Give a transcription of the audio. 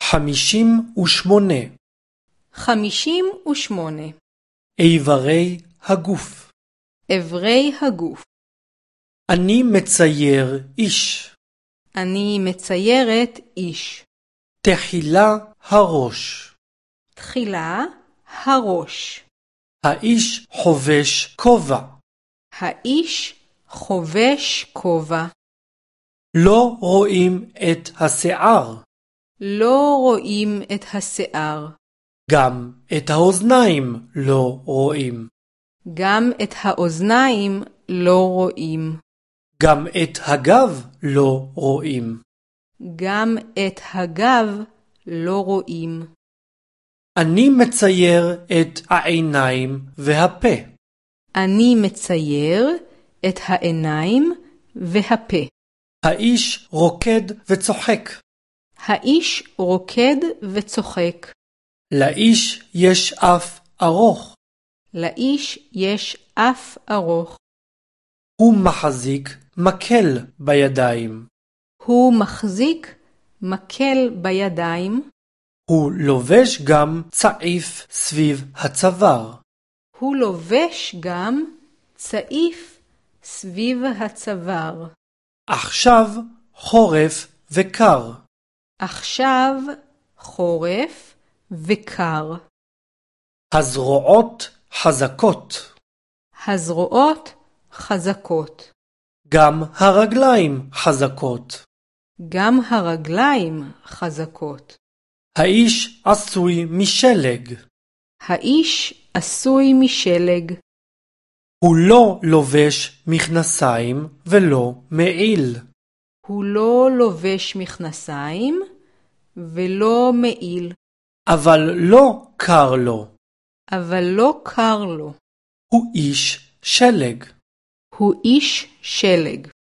58. 58. איברי הגוף. איברי הגוף. אני מצייר איש. אני מציירת איש. תחילה הראש. תחילה הראש. האיש חובש כובע. האיש חובש כובע. לא רואים את השיער. לא רואים את השיער. גם את האוזניים לא רואים. גם את האוזניים לא רואים. גם את הגב לא רואים. גם את הגב לא רואים. אני מצייר את העיניים והפה. אני מצייר את העיניים והפה. האיש רוקד וצוחק. האיש רוקד וצוחק. לאיש יש אף ארוך. לאיש יש אף ארוך. הוא מחזיק מקל בידיים. הוא מחזיק מקל בידיים. הוא לובש גם צעיף סביב הצוואר. הוא לובש גם צעיף סביב הצוואר. עכשיו חורף וקר. עכשיו חורף וקר. הזרועות חזקות. הזרועות חזקות. גם הרגליים חזקות. גם הרגליים חזקות. האיש עשוי משלג. האיש עשוי משלג. הוא לא לובש מכנסיים ולא מעיל. הוא לא לובש מכנסיים ולא מעיל. אבל לא קר לו. אבל לא קר לו. הוא איש שלג. הוא איש שלג.